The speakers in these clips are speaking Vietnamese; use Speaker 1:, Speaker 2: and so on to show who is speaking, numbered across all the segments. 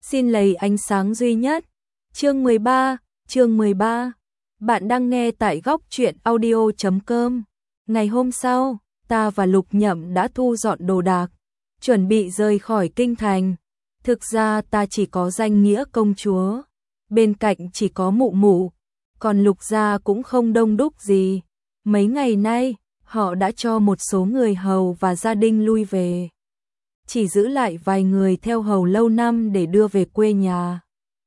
Speaker 1: Xin lấy ánh sáng duy nhất. Chương 13. Bạn đang nghe tại góc truyện audio.com. Ngày hôm sau, ta và Lục Nhậm đã thu dọn đồ đạc, chuẩn bị rời khỏi kinh thành. Thực ra ta chỉ có danh nghĩa công chúa, bên cạnh chỉ có mụ mụ, còn Lục gia cũng không đông đúc gì. Mấy ngày nay, họ đã cho một số người hầu và gia đình lui về, chỉ giữ lại vài người theo hầu lâu năm để đưa về quê nhà.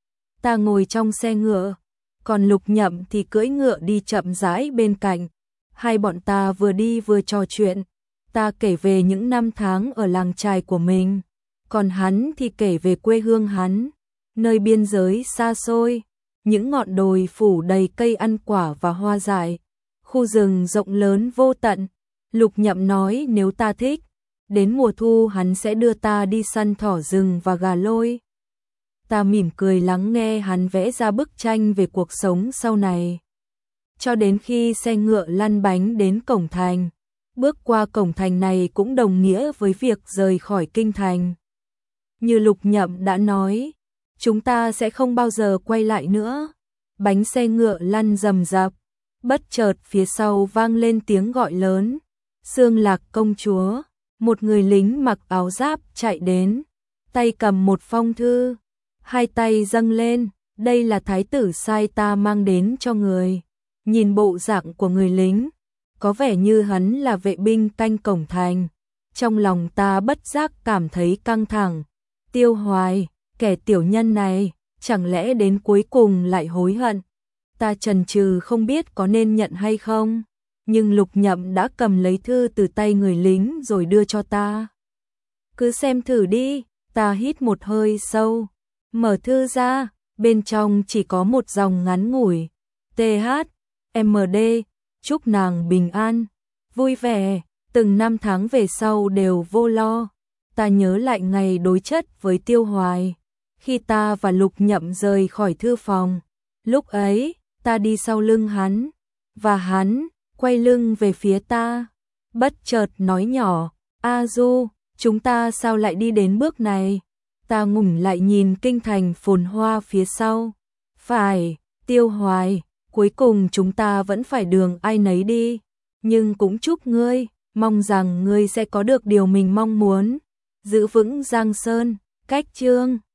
Speaker 1: Ta ngồi trong xe ngựa, còn Lục Nhậm thì cưỡi ngựa đi chậm rãi bên cạnh. Hai bọn ta vừa đi vừa trò chuyện. Ta kể về những năm tháng ở làng chài của mình, còn hắn thì kể về quê hương hắn, nơi biên giới xa xôi, những ngọn đồi phủ đầy cây ăn quả và hoa dại, khu rừng rộng lớn vô tận. Lục Nhậm nói nếu ta thích, đến mùa thu hắn sẽ đưa ta đi săn thỏ rừng và gà lôi. Ta mỉm cười lắng nghe hắn vẽ ra bức tranh về cuộc sống sau này. Cho đến khi xe ngựa lăn bánh đến cổng thành. Bước qua cổng thành này cũng đồng nghĩa với việc rời khỏi kinh thành. Như Lục Nhậm đã nói, chúng ta sẽ không bao giờ quay lại nữa. Bánh xe ngựa lăn rầm rập, bất chợt phía sau vang lên tiếng gọi lớn. Xương Lạc công chúa. Một người lính mặc áo giáp chạy đến, tay cầm một phong thư, hai tay dâng lên, đây là thái tử sai ta mang đến cho người. Nhìn bộ dạng của người lính, có vẻ như hắn là vệ binh canh cổng thành. Trong lòng ta bất giác cảm thấy căng thẳng. Tiêu Hoài, kẻ tiểu nhân này, chẳng lẽ đến cuối cùng lại hối hận? Ta chần chừ không biết có nên nhận hay không. Nhưng Lục Nhậm đã cầm lấy thư từ tay người lính rồi đưa cho ta. Cứ xem thử đi. Ta hít một hơi sâu, mở thư ra, bên trong chỉ có một dòng ngắn ngủi. THMD, chúc nàng bình an, vui vẻ, từng năm tháng về sau đều vô lo. Ta nhớ lại ngày đối chất với Tiêu Hoài, khi ta và Lục Nhậm rời khỏi thư phòng. Lúc ấy, ta đi sau lưng hắn, và hắn quay lưng về phía ta, bất chợt nói nhỏ, A Du, chúng ta sao lại đi đến bước này? Ta ngủng lại nhìn kinh thành phồn hoa phía sau. Phải, Tiêu Hoài, cuối cùng chúng ta vẫn phải đường ai nấy đi. Nhưng cũng chúc ngươi, mong rằng ngươi sẽ có được điều mình mong muốn. Giữ vững Giang Sơn, cách chương.